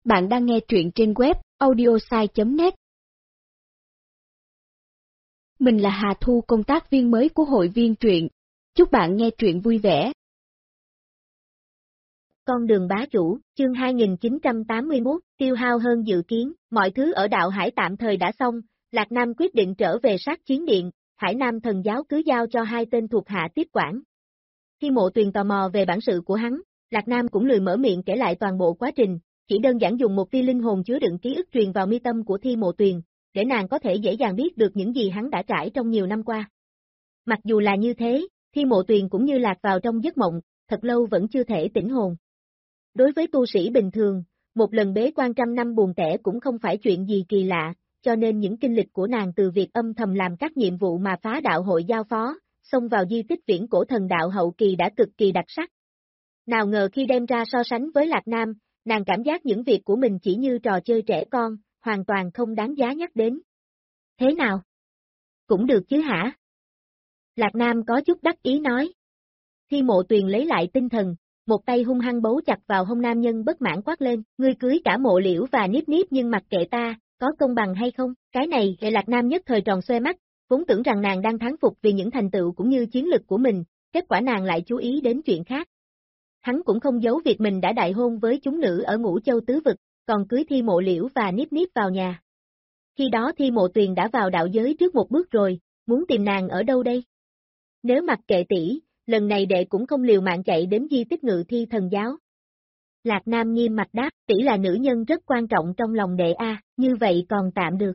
Bạn đang nghe truyện trên web audiosai.net. Mình là Hà Thu, công tác viên mới của hội viên truyện. Chúc bạn nghe truyện vui vẻ. Con đường bá chủ, chương 2981, tiêu hao hơn dự kiến, mọi thứ ở đạo hải tạm thời đã xong, Lạc Nam quyết định trở về sát chiến điện, Hải Nam thần giáo cứ giao cho hai tên thuộc hạ tiếp quản. Khi Mộ Tuyền tò mò về bản sự của hắn, Lạc Nam cũng lười mở miệng kể lại toàn bộ quá trình, chỉ đơn giản dùng một tia linh hồn chứa đựng ký ức truyền vào mi tâm của Thi Mộ Tuyền, để nàng có thể dễ dàng biết được những gì hắn đã trải trong nhiều năm qua. Mặc dù là như thế, Thi Mộ Tuyền cũng như lạc vào trong giấc mộng, thật lâu vẫn chưa thể tỉnh hồn. Đối với tu sĩ bình thường, một lần bế quan trăm năm buồn tẻ cũng không phải chuyện gì kỳ lạ, cho nên những kinh lịch của nàng từ việc âm thầm làm các nhiệm vụ mà phá đạo hội giao phó, xông vào di tích viễn cổ thần đạo hậu kỳ đã cực kỳ đặc sắc. Nào ngờ khi đem ra so sánh với Lạc Nam, nàng cảm giác những việc của mình chỉ như trò chơi trẻ con, hoàn toàn không đáng giá nhắc đến. Thế nào? Cũng được chứ hả? Lạc Nam có chút đắc ý nói. Thi Mộ Tuyền lấy lại tinh thần, một tay hung hăng bấu chặt vào hông nam nhân bất mãn quát lên, ngươi cưới cả Mộ Liễu và Niếp Niếp nhưng mặc kệ ta, có công bằng hay không? Cái này, Lạc Nam nhất thời tròn xoe mắt, vốn tưởng rằng nàng đang thán phục vì những thành tựu cũng như chiến lực của mình, kết quả nàng lại chú ý đến chuyện khác. Hắn cũng không giấu việc mình đã đại hôn với chúng nữ ở Ngũ Châu Tứ Vực, còn cưới Thi Mộ Liễu và Niếp Niếp vào nhà. Khi đó Thi Mộ Tuyền đã vào đạo giới trước một bước rồi, muốn tìm nàng ở đâu đây? Nếu mặc kệ tỷ, lần này đệ cũng không liều mạng chạy đến di tích Ngự Thi thần giáo. Lạc Nam nghiêm mặt đáp, tỷ là nữ nhân rất quan trọng trong lòng đệ a, như vậy còn tạm được.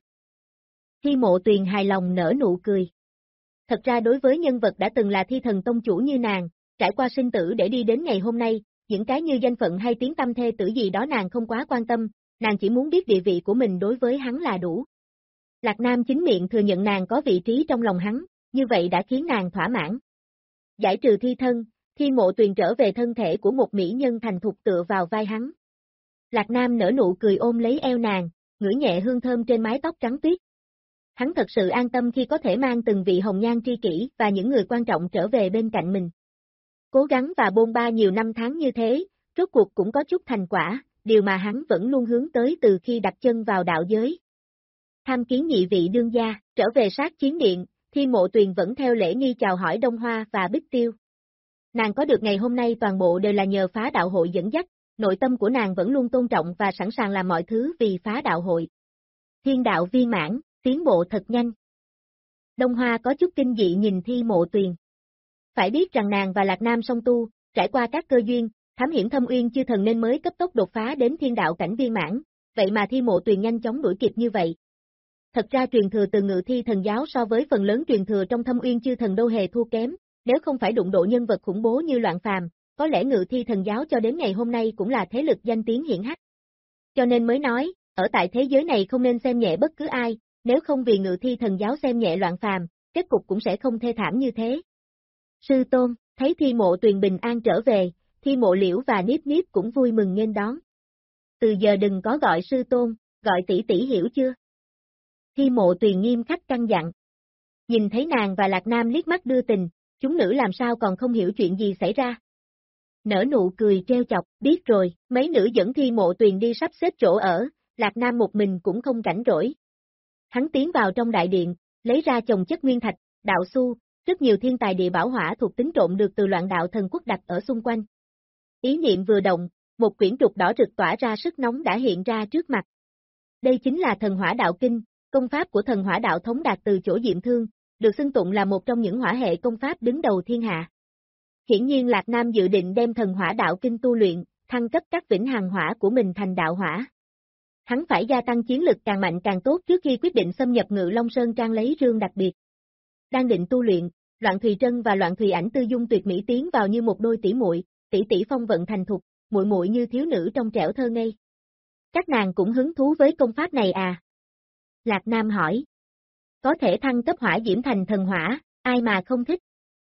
Thi Mộ Tuyền hài lòng nở nụ cười. Thật ra đối với nhân vật đã từng là Thi Thần Tông chủ như nàng, trải qua sinh tử để đi đến ngày hôm nay, những cái như danh phận hay tiếng tăm thê tử gì đó nàng không quá quan tâm, nàng chỉ muốn biết địa vị của mình đối với hắn là đủ. Lạc Nam chính miệng thừa nhận nàng có vị trí trong lòng hắn, như vậy đã khiến nàng thỏa mãn. Giải trừ thi thân, Thi Mộ Tuyền trở về thân thể của một mỹ nhân thành thục tựa vào vai hắn. Lạc Nam nở nụ cười ôm lấy eo nàng, ngửi nhẹ hương thơm trên mái tóc trắng tuyết. Hắn thật sự an tâm khi có thể mang từng vị hồng nhan tri kỷ và những người quan trọng trở về bên cạnh mình. Cố gắng và bôn ba nhiều năm tháng như thế, rốt cuộc cũng có chút thành quả, điều mà hắn vẫn luôn hướng tới từ khi đặt chân vào đạo giới. Tham kiến nhị vị đương gia, trở về sát chiến điện, Thi Mộ Tuyền vẫn theo lễ nghi chào hỏi Đông Hoa và Bích Tiêu. Nàng có được ngày hôm nay toàn bộ đều là nhờ phá đạo hội dẫn dắt, nội tâm của nàng vẫn luôn tôn trọng và sẵn sàng làm mọi thứ vì phá đạo hội. Thiên đạo viên mãn, tiến bộ thật nhanh. Đông Hoa có chút kinh dị nhìn Thi Mộ Tuyền. Phải biết rằng nàng và Lạc Nam song tu, trải qua các cơ duyên, thám hiểm thâm uyên chư thần nên mới cấp tốc đột phá đến thiên đạo cảnh viên mãn, vậy mà Thi Mộ Tuyền nhanh chóng đuổi kịp như vậy. Thật ra truyền thừa từ Ngự Thi thần giáo so với phần lớn truyền thừa trong thâm uyên chư thần đâu hề thua kém, nếu không phải đụng độ nhân vật khủng bố như Loạn Phàm, có lẽ Ngự Thi thần giáo cho đến ngày hôm nay cũng là thế lực danh tiếng hiển hách. Cho nên mới nói, ở tại thế giới này không nên xem nhẹ bất cứ ai, nếu không vì Ngự Thi thần giáo xem nhẹ Loạn Phàm, kết cục cũng sẽ không thê thảm như thế. Sư tôn, thấy Thi Mộ Tuyền bình an trở về, Thi Mộ Liễu và Niếp Niếp cũng vui mừng nghênh đón. Từ giờ đừng có gọi sư tôn, gọi tỷ tỷ hiểu chưa? Thi Mộ Tuyền nghiêm khắc căn dặn. Nhìn thấy nàng và Lạc Nam liếc mắt đưa tình, chúng nữ làm sao còn không hiểu chuyện gì xảy ra. Nở nụ cười trêu chọc, biết rồi, mấy nữ dẫn Thi Mộ Tuyền đi sắp xếp chỗ ở, Lạc Nam một mình cũng không rảnh rỗi. Hắn tiến vào trong đại điện, lấy ra chồng chất nguyên thạch, đạo xu, rất nhiều thiên tài địa bảo hỏa thuộc tính trộn được từ Loạn Đạo Thần Quốc đặt ở xung quanh. Ý niệm vừa động, một quyển trục đỏ rực tỏa ra sức nóng đã hiện ra trước mặt. Đây chính là Thần Hỏa Đạo Kinh, công pháp của Thần Hỏa Đạo thống đạt từ chỗ Diệm Thương, được xưng tụng là một trong những hỏa hệ công pháp đứng đầu thiên hạ. Hiển nhiên Lạc Nam dự định đem Thần Hỏa Đạo Kinh tu luyện, thăng cấp các vĩnh hằng hỏa của mình thành đạo hỏa. Hắn phải gia tăng chiến lực càng mạnh càng tốt trước khi quyết định xâm nhập Ngự Long Sơn Trang lấy rương đặc biệt. Đang định tu luyện, Loạn Thùy Trân và Loạn Thùy Ảnh tư dung tuyệt mỹ tiến vào như một đôi tỷ muội, tỷ tỷ phong vận thành thục, muội muội như thiếu nữ trong trẻo thơ ngây. Các nàng cũng hứng thú với công pháp này à? Lạc Nam hỏi. Có thể thăng cấp hỏa diễm thành thần hỏa, ai mà không thích?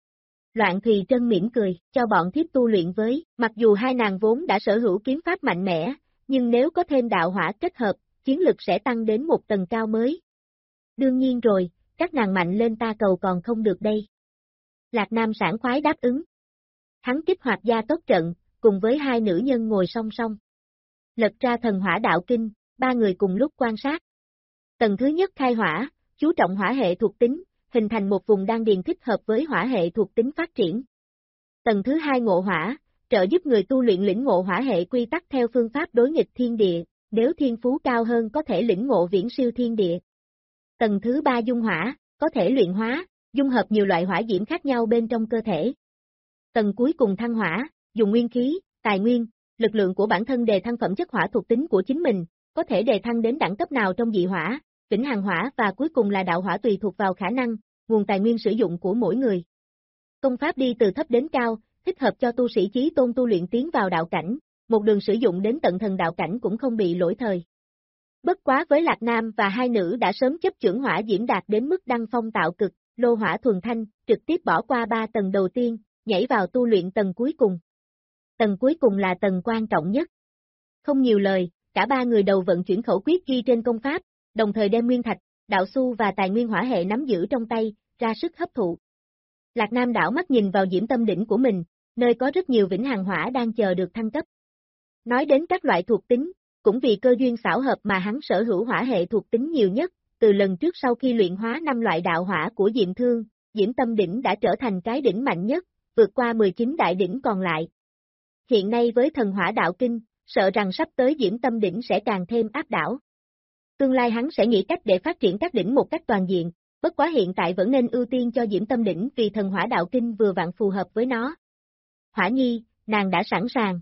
Loạn Thùy Trân mỉm cười, cho bọn thiếp tu luyện với, mặc dù hai nàng vốn đã sở hữu kiếm pháp mạnh mẽ, nhưng nếu có thêm đạo hỏa kết hợp, chiến lực sẽ tăng đến một tầng cao mới. Đương nhiên rồi, các nàng mạnh lên ta cầu còn không được đây. Lạc Nam sảng khoái đáp ứng. Hắn kích hoạt gia tốc trận, cùng với hai nữ nhân ngồi song song. Lật ra thần hỏa đạo kinh, ba người cùng lúc quan sát. Tầng thứ nhất khai hỏa, chú trọng hỏa hệ thuộc tính, hình thành một vùng đan điền thích hợp với hỏa hệ thuộc tính phát triển. Tầng thứ hai ngộ hỏa, trợ giúp người tu luyện lĩnh ngộ hỏa hệ quy tắc theo phương pháp đối nghịch thiên địa, nếu thiên phú cao hơn có thể lĩnh ngộ viễn siêu thiên địa. Tầng thứ ba dung hỏa, có thể luyện hóa, dung hợp nhiều loại hỏa diễm khác nhau bên trong cơ thể. Tầng cuối cùng thăng hỏa, dùng nguyên khí, tài nguyên, lực lượng của bản thân đề thăng phẩm chất hỏa thuộc tính của chính mình, có thể đề thăng đến đẳng cấp nào trong dị hỏa, vĩnh hằng hỏa và cuối cùng là đạo hỏa tùy thuộc vào khả năng, nguồn tài nguyên sử dụng của mỗi người. Công pháp đi từ thấp đến cao, thích hợp cho tu sĩ chí tôn tu luyện tiến vào đạo cảnh, một đường sử dụng đến tận thần đạo cảnh cũng không bị lỗi thời. Bất quá với Lạc Nam và hai nữ đã sớm chấp chưởng hỏa diễm đạt đến mức đăng phong tạo cực, lô hỏa thuần thanh, trực tiếp bỏ qua 3 tầng đầu tiên, nhảy vào tu luyện tầng cuối cùng. Tầng cuối cùng là tầng quan trọng nhất. Không nhiều lời, cả ba người đầu vận chuyển khẩu quyết ghi trên công pháp, đồng thời đem nguyên thạch, đạo xu và tài nguyên hỏa hệ nắm giữ trong tay, ra sức hấp thụ. Lạc Nam đảo mắt nhìn vào diễm tâm đỉnh của mình, nơi có rất nhiều vĩnh hằng hỏa đang chờ được thăng cấp. Nói đến các loại thuộc tính, cũng vì cơ duyên xảo hợp mà hắn sở hữu hỏa hệ thuộc tính nhiều nhất, từ lần trước sau khi luyện hóa 5 loại đạo hỏa của Diệm Thương, Diễm Tâm Đỉnh đã trở thành cái đỉnh mạnh nhất, vượt qua 19 đại đỉnh còn lại. Hiện nay với thần hỏa đạo kinh, sợ rằng sắp tới Diễm Tâm Đỉnh sẽ càng thêm áp đảo. Tương lai hắn sẽ nghĩ cách để phát triển các đỉnh một cách toàn diện, bất quá hiện tại vẫn nên ưu tiên cho Diễm Tâm Đỉnh vì thần hỏa đạo kinh vừa vặn phù hợp với nó. Hỏa Nhi, nàng đã sẵn sàng.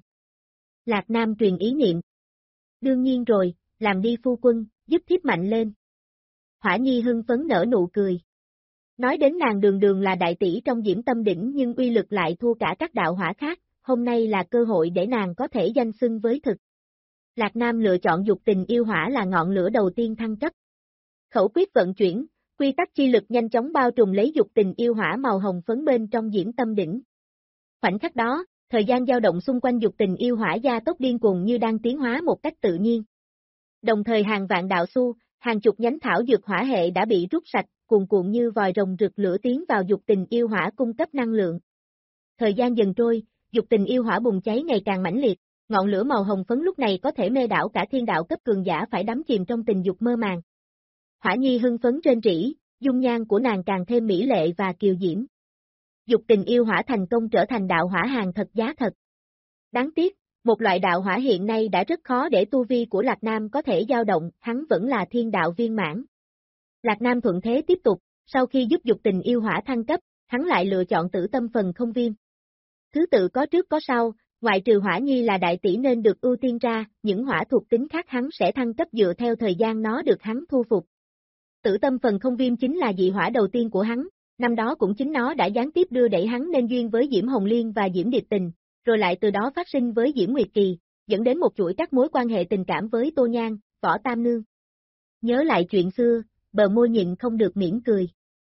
Lạc Nam truyền ý niệm. Đương nhiên rồi, làm đi phu quân, giúp thiếp mạnh lên. Hỏa Nhi hưng phấn nở nụ cười. Nói đến nàng đường đường là đại tỷ trong Diễm Tâm Đỉnh nhưng uy lực lại thua cả các đạo hỏa khác, hôm nay là cơ hội để nàng có thể danh xưng với thực. Lạc Nam lựa chọn dục tình yêu hỏa là ngọn lửa đầu tiên thăng cấp. Khẩu quyết vận chuyển, quy tắc chi lực nhanh chóng bao trùm lấy dục tình yêu hỏa màu hồng phấn bên trong Diễm Tâm Đỉnh. Khoảnh khắc đó, thời gian dao động xung quanh dục tình yêu hỏa gia tốc điên cuồng như đang tiến hóa một cách tự nhiên. Đồng thời hàng vạn đạo xu, hàng chục nhánh thảo dược hỏa hệ đã bị rút sạch, cuồn cuộn như vòi rồng rực lửa tiến vào dục tình yêu hỏa cung cấp năng lượng. Thời gian dần trôi, dục tình yêu hỏa bùng cháy ngày càng mãnh liệt, ngọn lửa màu hồng phấn lúc này có thể mê đảo cả thiên đạo cấp cường giả phải đắm chìm trong tình dục mơ màng. Hỏa Nhi hưng phấn rên rỉ, dung nhan của nàng càng thêm mỹ lệ và kiều diễm. Dục tình yêu hỏa thành công trở thành đạo hỏa hàng thật giá thật. Đáng tiếc, một loại đạo hỏa hiện nay đã rất khó để tu vi của Lạc Nam có thể dao động, hắn vẫn là thiên đạo viên mãn. Lạc Nam thuận thế tiếp tục, sau khi giúp dục tình yêu hỏa thăng cấp, hắn lại lựa chọn tử tâm phần không viêm. Thứ tự có trước có sau, ngoại trừ Hỏa Nhi là đại tỷ nên được ưu tiên ra, những hỏa thuộc tính khác hắn sẽ thăng cấp dựa theo thời gian nó được hắn thu phục. Tử tâm phần không viêm chính là dị hỏa đầu tiên của hắn, năm đó cũng chính nó đã gián tiếp đưa đẩy hắn nên duyên với Diễm Hồng Liên và Diễm Điệp Tình, rồi lại từ đó phát sinh với Diễm Nguyệt Kỳ, dẫn đến một chuỗi các mối quan hệ tình cảm với Tô Nhan, Võ Tam Nương. Nhớ lại chuyện xưa, bờ môi nhịn không được mỉm cười.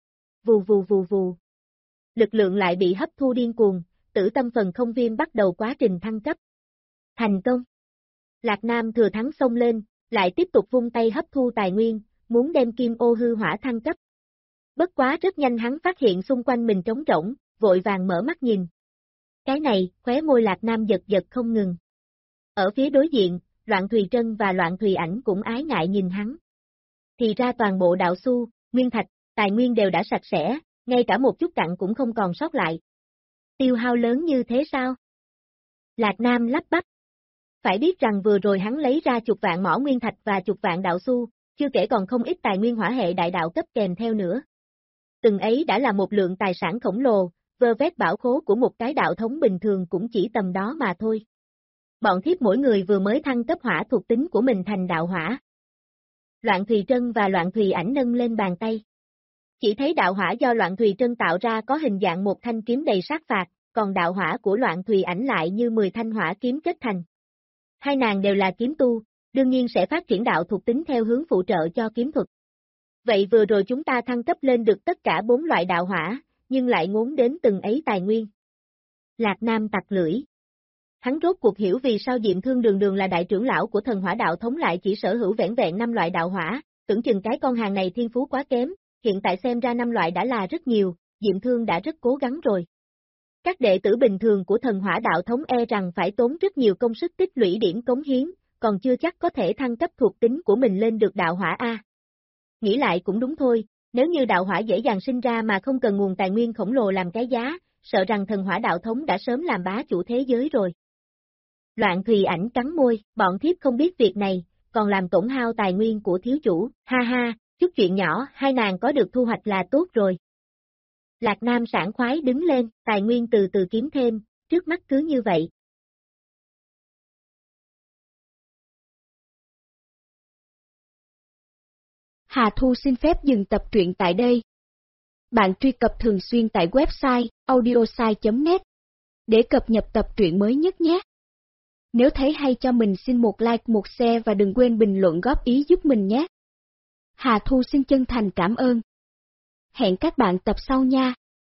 Vù vù vù vù. Lực lượng lại bị hấp thu điên cuồng, tử tâm phần không viêm bắt đầu quá trình thăng cấp. Thành công. Lạc Nam thừa thắng xông lên, lại tiếp tục vung tay hấp thu tài nguyên, muốn đem kim ô hư hỏa thăng cấp. Bất quá rất nhanh hắn phát hiện xung quanh mình trống rỗng, vội vàng mở mắt nhìn. Cái này, khóe môi Lạc Nam giật giật không ngừng. Ở phía đối diện, Loạn Thùy Trân và Loạn Thùy Ảnh cũng ái ngại nhìn hắn. Thì ra toàn bộ đạo xu, nguyên thạch, tài nguyên đều đã sạch sẽ, ngay cả một chút cặn cũng không còn sót lại. Tiêu hao lớn như thế sao? Lạc Nam lắp bắp. Phải biết rằng vừa rồi hắn lấy ra chục vạn mỏ nguyên thạch và chục vạn đạo xu, chưa kể còn không ít tài nguyên hỏa hệ đại đạo cấp kèm theo nữa. Từng ấy đã là một lượng tài sản khổng lồ, vơ vét bảo khố của một cái đạo thống bình thường cũng chỉ tầm đó mà thôi. Bọn thiếp mỗi người vừa mới thăng cấp hỏa thuộc tính của mình thành đạo hỏa. Loạn Thùy Trân và Loạn Thùy Ảnh nâng lên bàn tay. Chỉ thấy đạo hỏa do Loạn Thùy Trân tạo ra có hình dạng một thanh kiếm đầy sát phạt, còn đạo hỏa của Loạn Thùy Ảnh lại như 10 thanh hỏa kiếm kết thành. Hai nàng đều là kiếm tu, đương nhiên sẽ phát triển đạo thuộc tính theo hướng phụ trợ cho kiếm thuật. Vậy vừa rồi chúng ta thăng cấp lên được tất cả 4 loại đạo hỏa, nhưng lại ngốn đến từng ấy tài nguyên. Lạc Nam tặc lưỡi. Hắn rốt cuộc hiểu vì sao Diệm Thương đường đường là đại trưởng lão của thần hỏa đạo thống lại chỉ sở hữu vẻn vẹn 5 loại đạo hỏa, tưởng chừng cái con hàng này thiên phú quá kém, hiện tại xem ra 5 loại đã là rất nhiều, Diệm Thương đã rất cố gắng rồi. Các đệ tử bình thường của thần hỏa đạo thống e rằng phải tốn rất nhiều công sức tích lũy điểm cống hiến, còn chưa chắc có thể thăng cấp thuộc tính của mình lên được đạo hỏa A. Nghĩ lại cũng đúng thôi, nếu như đạo hỏa dễ dàng sinh ra mà không cần nguồn tài nguyên khổng lồ làm cái giá, sợ rằng thần hỏa đạo thống đã sớm làm bá chủ thế giới rồi. Loạn Thùy Ảnh cắn môi, bọn thiếp không biết việc này, còn làm tổn hao tài nguyên của thiếu chủ, ha ha, chút chuyện nhỏ, hai nàng có được thu hoạch là tốt rồi. Lạc Nam sảng khoái đứng lên, tài nguyên từ từ kiếm thêm, trước mắt cứ như vậy. Hà Thu xin phép dừng tập truyện tại đây. Bạn truy cập thường xuyên tại website audiosai.net để cập nhật tập truyện mới nhất nhé. Nếu thấy hay cho mình xin một like, một share và đừng quên bình luận góp ý giúp mình nhé. Hà Thu xin chân thành cảm ơn. Hẹn các bạn tập sau nha.